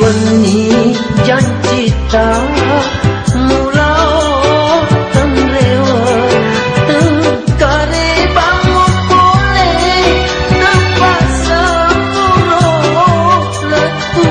weni janjita mula tenrewa tengkare bangun boleh nampak sepuluh letu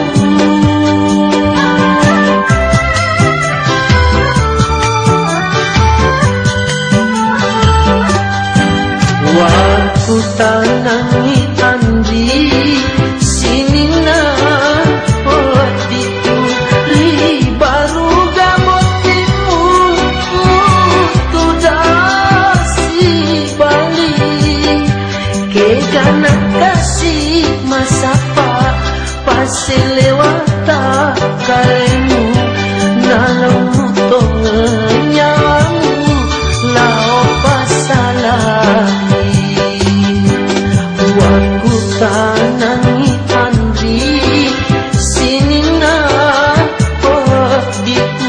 waktu tanangi andi sini nak itu li baru gamotimu tu dasi balik ke ganak kasih masa pak pasti lewat tak kalemu nalau tongenyamu lau pasalai waktu tanangi andri sini nak diku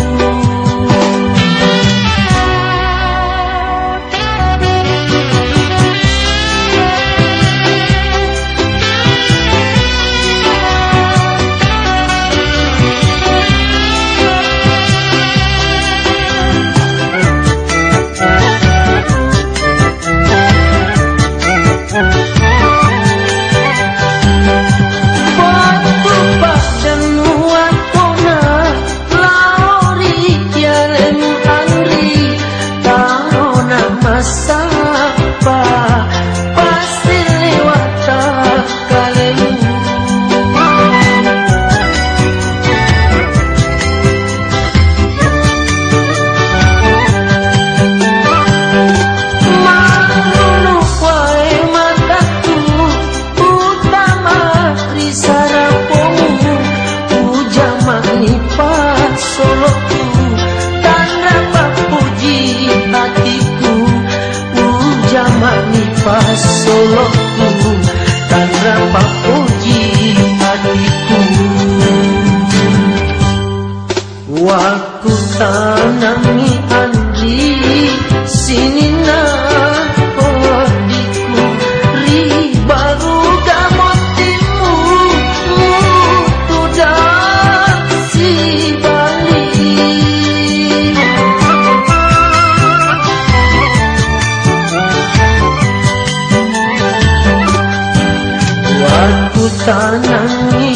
pas soloku dan berapa puji hatiku waktu tanami andri sini nak diku ri baru gamotimu tu dasi balik waktu tanami